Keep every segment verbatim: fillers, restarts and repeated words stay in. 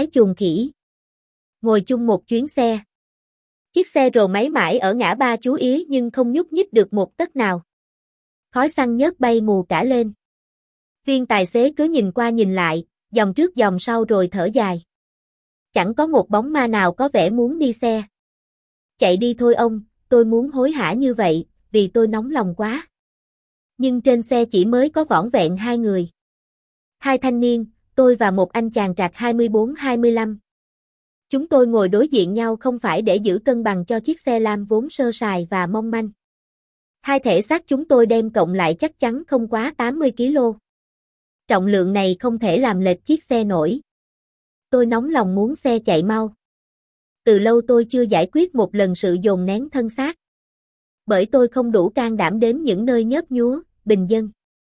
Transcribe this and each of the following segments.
cái chuồng khỉ. Ngồi chung một chuyến xe. Chiếc xe rồ máy mãi ở ngã ba chú ý nhưng không nhúc nhích được một tấc nào. Khói xăng nhớt bay mù cả lên. Viên tài xế cứ nhìn qua nhìn lại, dòng trước dòng sau rồi thở dài. Chẳng có một bóng ma nào có vẻ muốn đi xe. Chạy đi thôi ông, tôi muốn hối hả như vậy, vì tôi nóng lòng quá. Nhưng trên xe chỉ mới có vỏn vẹn hai người. Hai thanh niên, tôi và một anh chàng trạc hai mươi bốn hai mươi lăm. Chúng tôi ngồi đối diện nhau không phải để giữ cân bằng cho chiếc xe lam vốn sơ sài và mong manh. Hai thể xác chúng tôi đem cộng lại chắc chắn không quá tám mươi ki lô. Trọng lượng này không thể làm lệch chiếc xe nổi. Tôi nóng lòng muốn xe chạy mau. Từ lâu tôi chưa giải quyết một lần sự dồn nén thân xác. Bởi tôi không đủ can đảm đến những nơi nhớp nhúa, bình dân.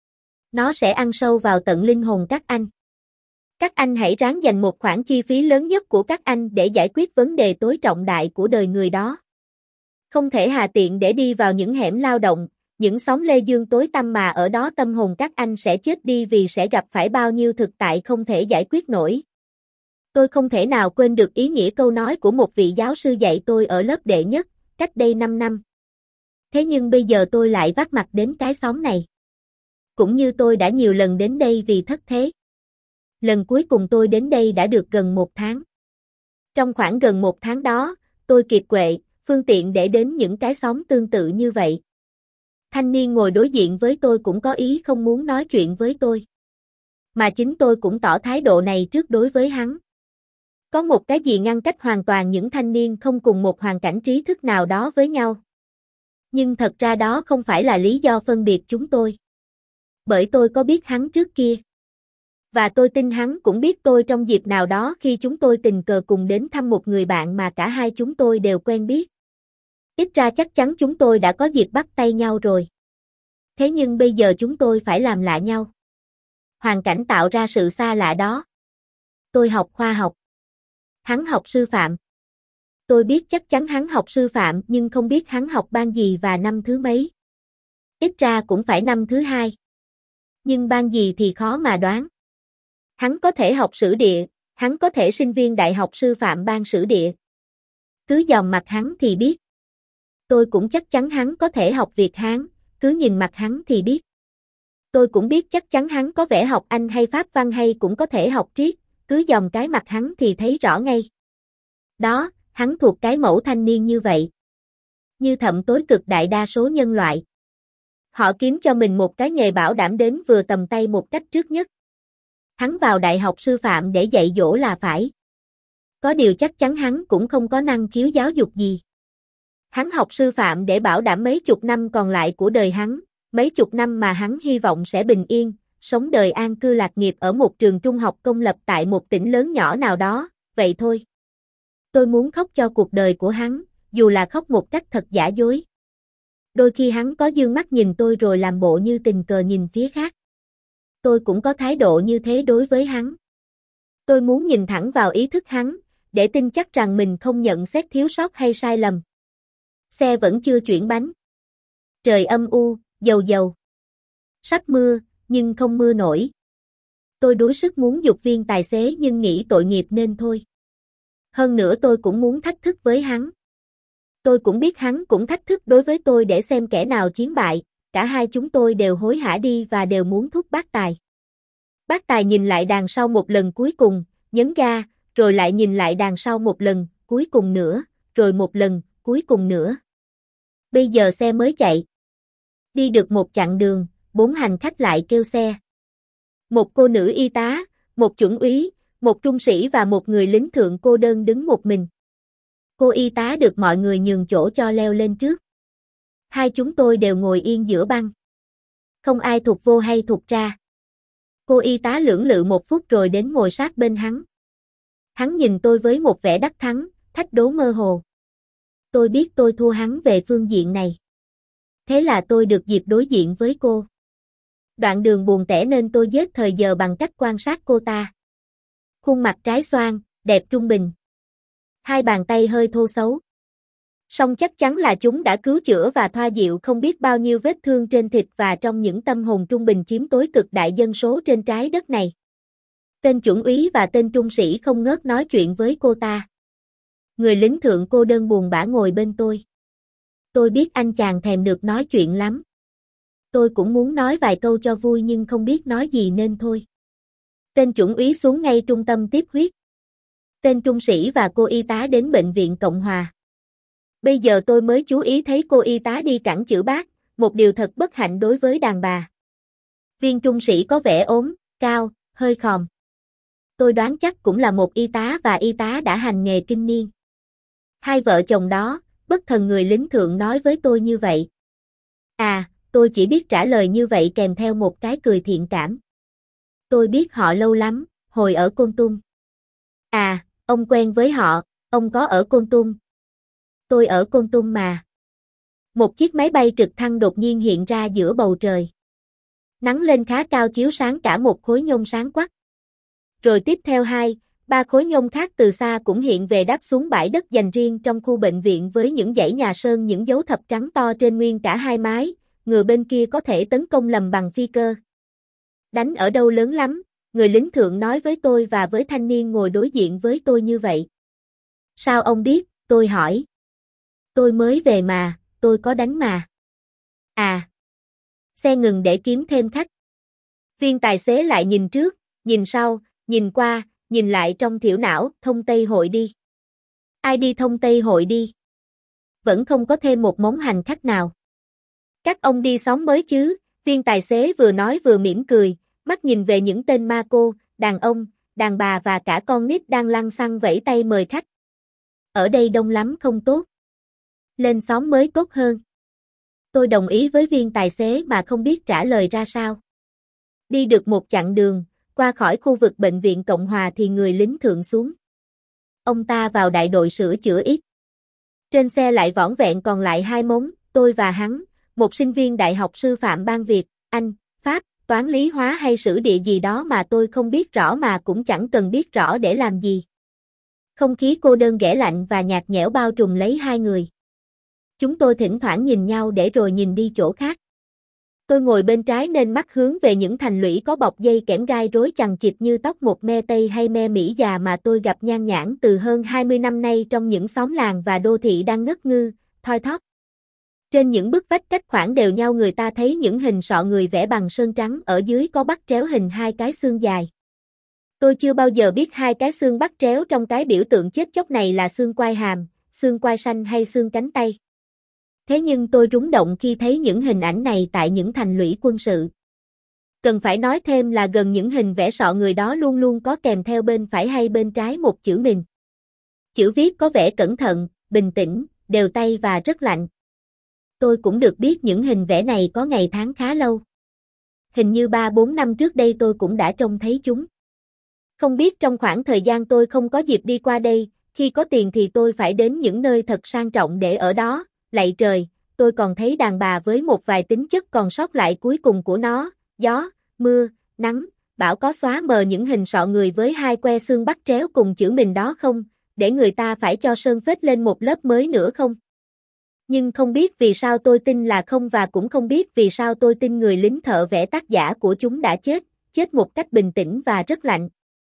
Nó sẽ ăn sâu vào tận linh hồn các anh. Các anh hãy ráng dành một khoản chi phí lớn nhất của các anh để giải quyết vấn đề tối trọng đại của đời người đó. Không thể hà tiện để đi vào những hẻm lao động, những xóm lê dương tối tăm mà ở đó tâm hồn các anh sẽ chết đi vì sẽ gặp phải bao nhiêu thực tại không thể giải quyết nổi. Tôi không thể nào quên được ý nghĩa câu nói của một vị giáo sư dạy tôi ở lớp đệ nhất, cách đây năm năm. Thế nhưng bây giờ tôi lại vác mặt đến cái xóm này. Cũng như tôi đã nhiều lần đến đây vì thất thế. Lần cuối cùng tôi đến đây đã được gần một tháng. Trong khoảng gần một tháng đó, tôi kiệt quệ, phương tiện để đến những cái xóm tương tự như vậy. Thanh niên ngồi đối diện với tôi cũng có ý không muốn nói chuyện với tôi. Mà chính tôi cũng tỏ thái độ này trước đối với hắn. Có một cái gì ngăn cách hoàn toàn những thanh niên không cùng một hoàn cảnh trí thức nào đó với nhau. Nhưng thật ra đó không phải là lý do phân biệt chúng tôi. Bởi tôi có biết hắn trước kia. Và tôi tin hắn cũng biết tôi trong dịp nào đó khi chúng tôi tình cờ cùng đến thăm một người bạn mà cả hai chúng tôi đều quen biết. Ít ra chắc chắn chúng tôi đã có dịp bắt tay nhau rồi. Thế nhưng bây giờ chúng tôi phải làm lạ nhau. Hoàn cảnh tạo ra sự xa lạ đó. Tôi học khoa học. Hắn học sư phạm. Tôi biết chắc chắn hắn học sư phạm nhưng không biết hắn học ban gì và năm thứ mấy. Ít ra cũng phải năm thứ hai. Nhưng ban gì thì khó mà đoán. Hắn có thể học sử địa, hắn có thể sinh viên đại học sư phạm ban sử địa. Cứ dòm mặt hắn thì biết. Tôi cũng chắc chắn hắn có thể học Việt Hán, cứ nhìn mặt hắn thì biết. Tôi cũng biết chắc chắn hắn có vẻ học Anh hay Pháp văn hay cũng có thể học triết, cứ dòm cái mặt hắn thì thấy rõ ngay. Đó, hắn thuộc cái mẫu thanh niên như vậy. Như thậm tối cực đại đa số nhân loại. Họ kiếm cho mình một cái nghề bảo đảm đến vừa tầm tay một cách trước nhất. Hắn vào đại học sư phạm để dạy dỗ là phải. Có điều chắc chắn hắn cũng không có năng khiếu giáo dục gì. Hắn học sư phạm để bảo đảm mấy chục năm còn lại của đời hắn, mấy chục năm mà hắn hy vọng sẽ bình yên, sống đời an cư lạc nghiệp ở một trường trung học công lập tại một tỉnh lớn nhỏ nào đó, vậy thôi. Tôi muốn khóc cho cuộc đời của hắn, dù là khóc một cách thật giả dối. Đôi khi hắn có dương mắt nhìn tôi rồi làm bộ như tình cờ nhìn phía khác. Tôi cũng có thái độ như thế đối với hắn. Tôi muốn nhìn thẳng vào ý thức hắn, để tin chắc rằng mình không nhận xét thiếu sót hay sai lầm. Xe vẫn chưa chuyển bánh. Trời âm u, dầu dầu. Sắp mưa, nhưng không mưa nổi. Tôi đuối sức muốn giục viên tài xế nhưng nghĩ tội nghiệp nên thôi. Hơn nữa tôi cũng muốn thách thức với hắn. Tôi cũng biết hắn cũng thách thức đối với tôi để xem kẻ nào chiến bại. Cả hai chúng tôi đều hối hả đi và đều muốn thúc bác Tài. Bác Tài nhìn lại đằng sau một lần cuối cùng, nhấn ga, rồi lại nhìn lại đằng sau một lần, cuối cùng nữa, rồi một lần, cuối cùng nữa. Bây giờ xe mới chạy. Đi được một chặng đường, bốn hành khách lại kêu xe. Một cô nữ y tá, một chuẩn úy, một trung sĩ và một người lính thượng cô đơn đứng một mình. Cô y tá được mọi người nhường chỗ cho leo lên trước. Hai chúng tôi đều ngồi yên giữa băng. Không ai thụt vô hay thụt ra. Cô y tá lưỡng lự một phút rồi đến ngồi sát bên hắn. Hắn nhìn tôi với một vẻ đắc thắng, thách đố mơ hồ. Tôi biết tôi thua hắn về phương diện này. Thế là tôi được dịp đối diện với cô. Đoạn đường buồn tẻ nên tôi giết thời giờ bằng cách quan sát cô ta. Khuôn mặt trái xoan, đẹp trung bình. Hai bàn tay hơi thô xấu. Song chắc chắn là chúng đã cứu chữa và thoa dịu không biết bao nhiêu vết thương trên thịt và trong những tâm hồn trung bình chiếm tối cực đại dân số trên trái đất này. Tên chuẩn úy và tên trung sĩ không ngớt nói chuyện với cô ta. Người lính thượng cô đơn buồn bã ngồi bên tôi. Tôi biết anh chàng thèm được nói chuyện lắm. Tôi cũng muốn nói vài câu cho vui nhưng không biết nói gì nên thôi. Tên chuẩn úy xuống ngay trung tâm tiếp huyết. Tên trung sĩ và cô y tá đến bệnh viện Cộng Hòa. Bây giờ tôi mới chú ý thấy cô y tá đi cẳng chữ bác, một điều thật bất hạnh đối với đàn bà. Viên trung sĩ có vẻ ốm, cao, hơi khòm. Tôi đoán chắc cũng là một y tá và y tá đã hành nghề kinh niên. Hai vợ chồng đó, bất thần người lính thượng nói với tôi như vậy. À, tôi chỉ biết trả lời như vậy kèm theo một cái cười thiện cảm. Tôi biết họ lâu lắm, hồi ở Kon Tum. À, ông quen với họ, ông có ở Kon Tum. Tôi ở Kon Tum mà. Một chiếc máy bay trực thăng đột nhiên hiện ra giữa bầu trời. Nắng lên khá cao chiếu sáng cả một khối nhông sáng quắc. Rồi tiếp theo hai, ba khối nhông khác từ xa cũng hiện về đáp xuống bãi đất dành riêng trong khu bệnh viện với những dãy nhà sơn, những dấu thập trắng to trên nguyên cả hai mái, ngừa bên kia có thể tấn công lầm bằng phi cơ. Đánh ở đâu lớn lắm, người lính thượng nói với tôi và với thanh niên ngồi đối diện với tôi như vậy. Sao ông biết, tôi hỏi. Tôi mới về mà, tôi có đánh mà. À. Xe ngừng để kiếm thêm khách. Viên tài xế lại nhìn trước, nhìn sau, nhìn qua, nhìn lại trong thiểu não, thông Tây Hội đi. Ai đi thông Tây Hội đi? Vẫn không có thêm một mống hành khách nào. Các ông đi xóm mới chứ, viên tài xế vừa nói vừa mỉm cười, mắt nhìn về những tên ma cô, đàn ông, đàn bà và cả con nít đang lăng xăng vẫy tay mời khách. Ở đây đông lắm không tốt. Lên xóm mới tốt hơn. Tôi đồng ý với viên tài xế mà không biết trả lời ra sao. Đi được một chặng đường, qua khỏi khu vực bệnh viện Cộng Hòa thì người lính thượng xuống. Ông ta vào đại đội sửa chữa ít. Trên xe lại vỏn vẹn còn lại hai mống, tôi và hắn, một sinh viên đại học sư phạm ban Việt, Anh, Pháp, toán lý hóa hay sử địa gì đó mà tôi không biết rõ mà cũng chẳng cần biết rõ để làm gì. Không khí cô đơn ghẻ lạnh và nhạt nhẽo bao trùm lấy hai người. Chúng tôi thỉnh thoảng nhìn nhau để rồi nhìn đi chỗ khác. Tôi ngồi bên trái nên mắt hướng về những thành lũy có bọc dây kẽm gai rối chằng chịt như tóc một me Tây hay me Mỹ già mà tôi gặp nhan nhản từ hơn hai mươi năm nay trong những xóm làng và đô thị đang ngất ngư, thoi thóp. Trên những bức vách cách khoảng đều nhau người ta thấy những hình sọ người vẽ bằng sơn trắng, ở dưới có bắt tréo hình hai cái xương dài. Tôi chưa bao giờ biết hai cái xương bắt tréo trong cái biểu tượng chết chóc này là xương quai hàm, xương quai xanh hay xương cánh tay. Thế nhưng tôi rúng động khi thấy những hình ảnh này tại những thành lũy quân sự. Cần phải nói thêm là gần những hình vẽ sọ người đó luôn luôn có kèm theo bên phải hay bên trái một chữ mình. Chữ viết có vẻ cẩn thận, bình tĩnh, đều tay và rất lạnh. Tôi cũng được biết những hình vẽ này có ngày tháng khá lâu. Hình như ba bốn năm trước đây tôi cũng đã trông thấy chúng. Không biết trong khoảng thời gian tôi không có dịp đi qua đây, khi có tiền thì tôi phải đến những nơi thật sang trọng để ở đó. Lạy trời, tôi còn thấy đàn bà với một vài tính chất còn sót lại cuối cùng của nó, gió, mưa, nắng, bão có xóa mờ những hình sọ người với hai que xương bắt tréo cùng chữ mình đó không, để người ta phải cho sơn phết lên một lớp mới nữa không? Nhưng không biết vì sao tôi tin là không và cũng không biết vì sao tôi tin người lính thợ vẽ tác giả của chúng đã chết, chết một cách bình tĩnh và rất lạnh.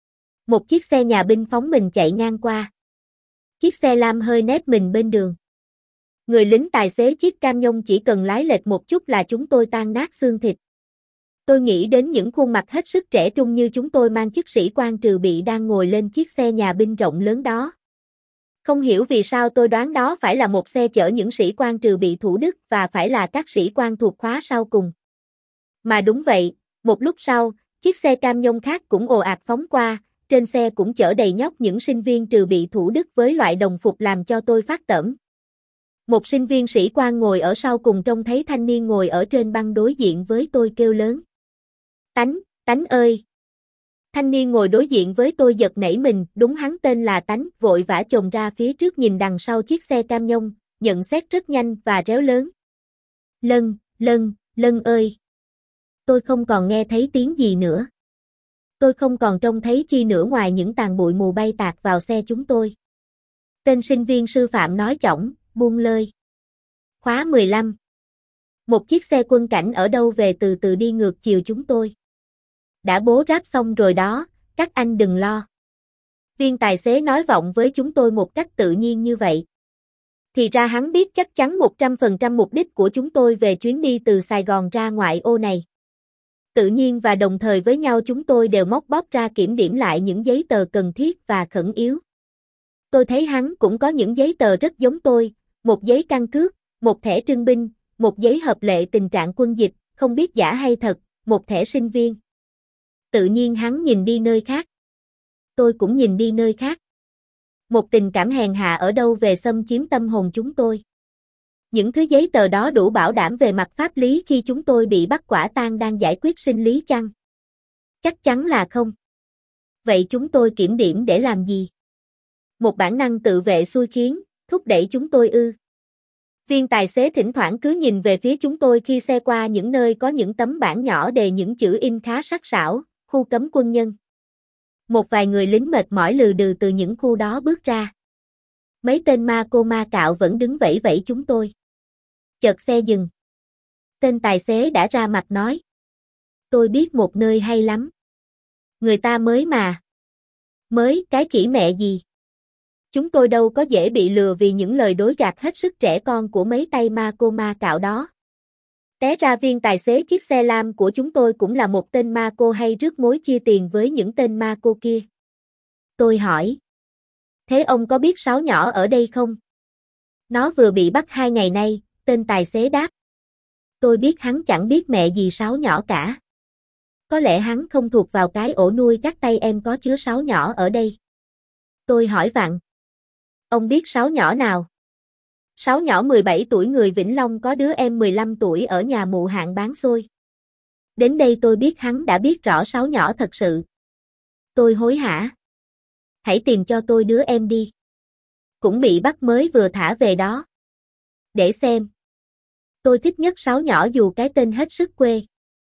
Một chiếc xe nhà binh phóng mình chạy ngang qua. Chiếc xe lam hơi nép mình bên đường. Người lính tài xế chiếc cam nhông chỉ cần lái lệch một chút là chúng tôi tan nát xương thịt. Tôi nghĩ đến những khuôn mặt hết sức trẻ trung như chúng tôi mang chức sĩ quan trừ bị đang ngồi lên chiếc xe nhà binh rộng lớn đó. Không hiểu vì sao tôi đoán đó phải là một xe chở những sĩ quan trừ bị Thủ Đức và phải là các sĩ quan thuộc khóa sau cùng. Mà đúng vậy, một lúc sau, chiếc xe cam nhông khác cũng ồ ạt phóng qua, trên xe cũng chở đầy nhóc những sinh viên trừ bị Thủ Đức với loại đồng phục làm cho tôi phát tởm. Một sinh viên sĩ quan ngồi ở sau cùng trông thấy thanh niên ngồi ở trên băng đối diện với tôi kêu lớn. Tánh, Tánh ơi! Thanh niên ngồi đối diện với tôi giật nảy mình, đúng hắn tên là Tánh, vội vã chồm ra phía trước nhìn đằng sau chiếc xe cam nhông, nhận xét rất nhanh và réo lớn. Lân, Lân, Lân ơi! Tôi không còn nghe thấy tiếng gì nữa. Tôi không còn trông thấy chi nữa ngoài những tàn bụi mù bay tạt vào xe chúng tôi. Tên sinh viên sư phạm nói chỏng, buông lơi. Khóa mười lăm. Một chiếc xe quân cảnh ở đâu về từ từ đi ngược chiều chúng tôi. Đã bố ráp xong rồi đó, Các anh đừng lo. Viên tài xế nói vọng với chúng tôi một cách tự nhiên như vậy. Thì ra hắn biết chắc chắn một trăm phần trăm mục đích của chúng tôi về chuyến đi từ Sài Gòn ra ngoại ô này. Tự nhiên và đồng thời với nhau chúng tôi đều móc bóp ra kiểm điểm lại những giấy tờ cần thiết và khẩn yếu. Tôi thấy hắn cũng có những giấy tờ rất giống tôi, một giấy căn cước, một thẻ trưng binh, một giấy hợp lệ tình trạng quân dịch, không biết giả hay thật, một thẻ sinh viên. Tự nhiên hắn nhìn đi nơi khác. Tôi cũng nhìn đi nơi khác. Một tình cảm hèn hạ ở đâu về xâm chiếm tâm hồn chúng tôi. Những thứ giấy tờ đó đủ bảo đảm về mặt pháp lý khi chúng tôi bị bắt quả tang đang giải quyết sinh lý chăng? Chắc chắn là không. Vậy chúng tôi kiểm điểm để làm gì? Một bản năng tự vệ xui khiến, thúc đẩy chúng tôi ư. Viên tài xế thỉnh thoảng cứ nhìn về phía chúng tôi khi xe qua những nơi có những tấm bảng nhỏ đề những chữ in khá sắc sảo, khu cấm quân nhân. Một vài người lính mệt mỏi lừ đừ từ những khu đó bước ra. Mấy tên ma cô ma cạo vẫn đứng vẫy vẫy chúng tôi. Chợt xe dừng. Tên tài xế đã ra mặt nói. Tôi biết một nơi hay lắm. Người ta mới mà. Mới, cái khỉ mẹ gì. Chúng tôi đâu có dễ bị lừa vì những lời dối gạt hết sức trẻ con của mấy tay ma cô ma cạo đó. Té ra viên tài xế chiếc xe lam của chúng tôi cũng là một tên ma cô hay rước mối chia tiền với những tên ma cô kia. Tôi hỏi. Thế ông có biết Sáu nhỏ ở đây không? Nó vừa bị bắt hai ngày nay, tên tài xế đáp. Tôi biết hắn chẳng biết mẹ gì Sáu nhỏ cả. Có lẽ hắn không thuộc vào cái ổ nuôi các tay em có chứa Sáu nhỏ ở đây. Tôi hỏi vặn. Ông biết Sáu nhỏ nào? Sáu nhỏ mười bảy tuổi người Vĩnh Long có đứa em mười lăm tuổi ở nhà mụ hạng bán xôi. Đến đây tôi biết hắn đã biết rõ Sáu nhỏ thật sự. Tôi hối hả. Hãy tìm cho tôi đứa em đi. Cũng bị bắt mới vừa thả về đó. Để xem. Tôi thích nhất Sáu nhỏ dù cái tên hết sức quê.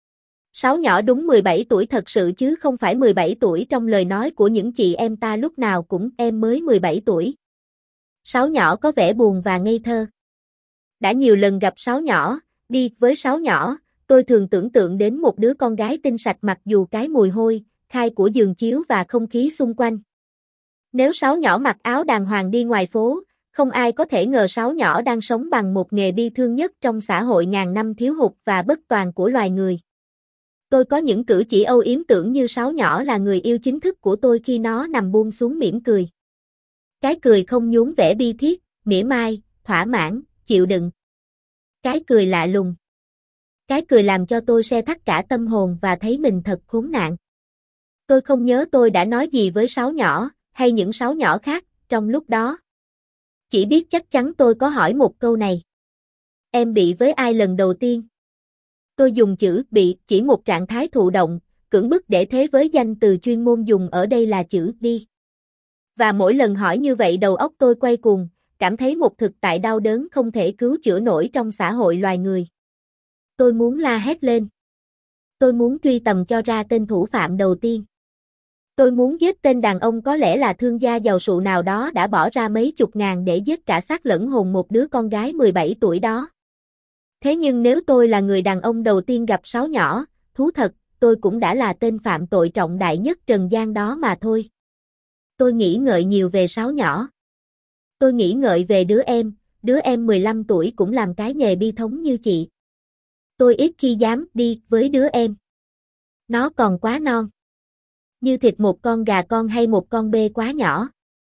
Sáu nhỏ đúng mười bảy tuổi thật sự chứ không phải mười bảy tuổi trong lời nói của những chị em ta lúc nào cũng em mới mười bảy tuổi. Sáu nhỏ có vẻ buồn và ngây thơ. Đã nhiều lần gặp Sáu nhỏ, đi với Sáu nhỏ, tôi thường tưởng tượng đến một đứa con gái tinh sạch mặc dù cái mùi hôi, khai của giường chiếu và không khí xung quanh. Nếu Sáu nhỏ mặc áo đàng hoàng đi ngoài phố, không ai có thể ngờ Sáu nhỏ đang sống bằng một nghề bi thương nhất trong xã hội ngàn năm thiếu hụt và bất toàn của loài người. Tôi có những cử chỉ âu yếm tưởng như Sáu nhỏ là người yêu chính thức của tôi khi nó nằm buông xuống mỉm cười. Cái cười không nhuốm vẻ bi thiết, mỉa mai, thỏa mãn, chịu đựng. Cái cười lạ lùng. Cái cười làm cho tôi se thắt cả tâm hồn và thấy mình thật khốn nạn. Tôi không nhớ tôi đã nói gì với Sáu nhỏ, hay những Sáu nhỏ khác, trong lúc đó. Chỉ biết chắc chắn tôi có hỏi một câu này. Em bị với ai lần đầu tiên? Tôi dùng chữ bị chỉ một trạng thái thụ động, cưỡng bức để thế với danh từ chuyên môn dùng ở đây là chữ đi. Và mỗi lần hỏi như vậy đầu óc tôi quay cuồng, cảm thấy một thực tại đau đớn không thể cứu chữa nổi trong xã hội loài người. Tôi muốn la hét lên. Tôi muốn truy tầm cho ra tên thủ phạm đầu tiên. Tôi muốn giết tên đàn ông có lẽ là thương gia giàu sụ nào đó đã bỏ ra mấy chục ngàn để giết cả xác lẫn hồn một đứa con gái mười bảy tuổi đó. Thế nhưng nếu tôi là người đàn ông đầu tiên gặp Sáu nhỏ, thú thật, tôi cũng đã là tên phạm tội trọng đại nhất trần gian đó mà thôi. Tôi nghĩ ngợi nhiều về Sáu nhỏ. Tôi nghĩ ngợi về đứa em, đứa em mười lăm tuổi cũng làm cái nghề bi thống như chị. Tôi ít khi dám đi với đứa em. Nó còn quá non. Như thịt một con gà con hay một con bê quá nhỏ.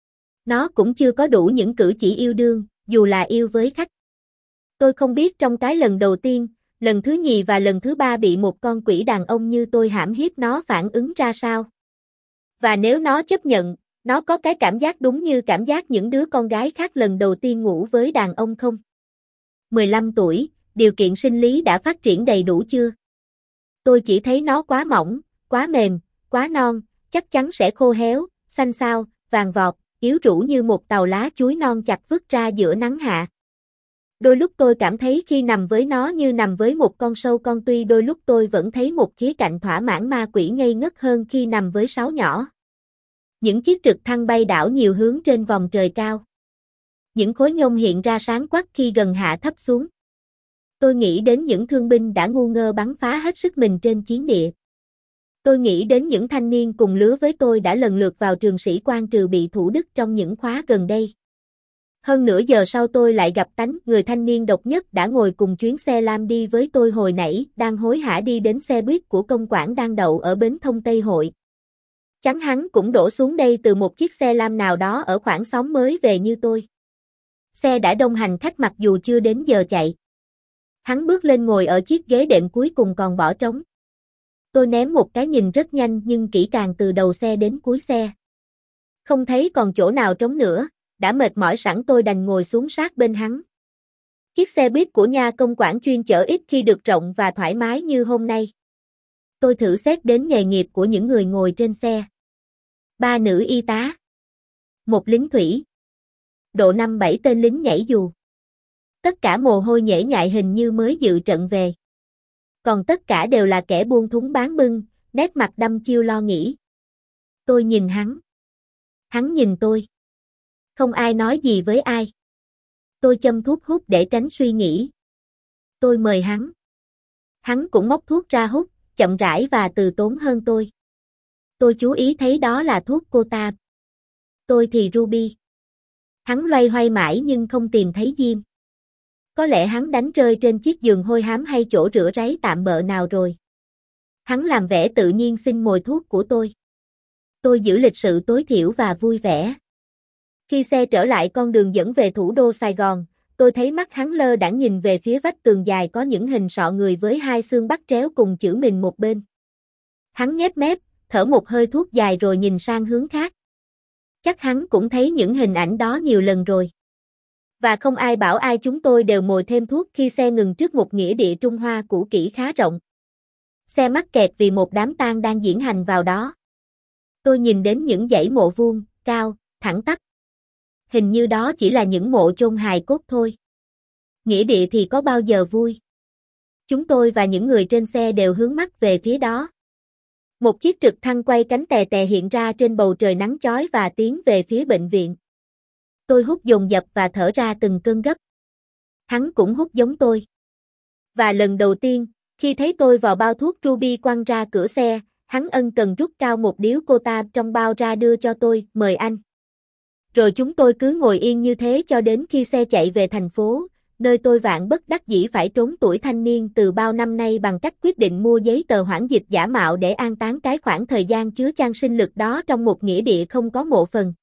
Nó cũng chưa có đủ những cử chỉ yêu đương, dù là yêu với khách. Tôi không biết trong cái lần đầu tiên, lần thứ nhì và lần thứ ba bị một con quỷ đàn ông như tôi hãm hiếp nó phản ứng ra sao. Và nếu nó chấp nhận, nó có cái cảm giác đúng như cảm giác những đứa con gái khác lần đầu tiên ngủ với đàn ông không? mười lăm tuổi, điều kiện sinh lý đã phát triển đầy đủ chưa? Tôi chỉ thấy nó quá mỏng, quá mềm, quá non, chắc chắn sẽ khô héo, xanh xao, vàng vọt, yếu rũ như một tàu lá chuối non chặt vứt ra giữa nắng hạ. Đôi lúc tôi cảm thấy khi nằm với nó như nằm với một con sâu con tuy đôi lúc tôi vẫn thấy một khía cạnh thỏa mãn ma quỷ ngây ngất hơn khi nằm với Sáu nhỏ. Những chiếc trực thăng bay đảo nhiều hướng trên vòng trời cao. Những khối nhôm hiện ra sáng quắc khi gần hạ thấp xuống. Tôi nghĩ đến những thương binh đã ngu ngơ bắn phá hết sức mình trên chiến địa. Tôi nghĩ đến những thanh niên cùng lứa với tôi đã lần lượt vào trường sĩ quan trừ bị Thủ Đức trong những khóa gần đây. Hơn nửa giờ sau tôi lại gặp Tánh, người thanh niên độc nhất đã ngồi cùng chuyến xe lam đi với tôi hồi nãy, đang hối hả đi đến xe buýt của công quản đang đậu ở bến Thông Tây Hội. Chắn hắn cũng đổ xuống đây từ một chiếc xe lam nào đó ở khoảng xóm mới về như tôi. Xe đã đông hành khách mặc dù chưa đến giờ chạy. Hắn bước lên ngồi ở chiếc ghế đệm cuối cùng còn bỏ trống. Tôi ném một cái nhìn rất nhanh nhưng kỹ càng từ đầu xe đến cuối xe. Không thấy còn chỗ nào trống nữa, đã mệt mỏi sẵn tôi đành ngồi xuống sát bên hắn. Chiếc xe buýt của nhà công quản chuyên chở ít khi được rộng và thoải mái như hôm nay. Tôi thử xét đến nghề nghiệp của những người ngồi trên xe. Ba nữ y tá. Một lính thủy. Độ năm bảy tên lính nhảy dù. Tất cả mồ hôi nhễ nhại hình như mới dự trận về. Còn tất cả đều là kẻ buôn thúng bán bưng, nét mặt đăm chiêu lo nghĩ. Tôi nhìn hắn. Hắn nhìn tôi. Không ai nói gì với ai. Tôi châm thuốc hút để tránh suy nghĩ. Tôi mời hắn. Hắn cũng móc thuốc ra hút, chậm rãi và từ tốn hơn tôi. Tôi chú ý thấy đó là thuốc Cotab. Tôi thì Ruby. Hắn loay hoay mãi nhưng không tìm thấy diêm. Có lẽ hắn đánh rơi trên chiếc giường hôi hám hay chỗ rửa ráy tạm bợ nào rồi. Hắn làm vẻ tự nhiên xin mồi thuốc của tôi. Tôi giữ lịch sự tối thiểu và vui vẻ. Khi xe trở lại con đường dẫn về thủ đô Sài Gòn, tôi thấy mắt hắn lơ đãng nhìn về phía vách tường dài có những hình sọ người với hai xương bắt tréo cùng chữ mình một bên. Hắn nhếch mép, thở một hơi thuốc dài rồi nhìn sang hướng khác. Chắc hắn cũng thấy những hình ảnh đó nhiều lần rồi. Và không ai bảo ai chúng tôi đều mồi thêm thuốc khi xe ngừng trước một nghĩa địa Trung Hoa cũ kỹ khá rộng. Xe mắc kẹt vì một đám tang đang diễn hành vào đó. Tôi nhìn đến những dãy mộ vuông, cao, thẳng tắp. Hình như đó chỉ là những mộ chôn hài cốt thôi. Nghĩa địa thì có bao giờ vui. Chúng tôi và những người trên xe đều hướng mắt về phía đó. Một chiếc trực thăng quay cánh tè tè hiện ra trên bầu trời nắng chói và tiến về phía bệnh viện. Tôi hút dồn dập và thở ra từng cơn gấp. Hắn cũng hút giống tôi. Và lần đầu tiên, khi thấy tôi vò bao thuốc Ruby quăng ra cửa xe, hắn ân cần rút cao một điếu Cotab trong bao ra đưa cho tôi, mời anh. Rồi chúng tôi cứ ngồi yên như thế cho đến khi xe chạy về thành phố, nơi tôi vạn bất đắc dĩ phải trốn tuổi thanh niên từ bao năm nay bằng cách quyết định mua giấy tờ hoãn dịch giả mạo để an táng cái khoảng thời gian chứa chan sinh lực đó trong một nghĩa địa không có mộ phần.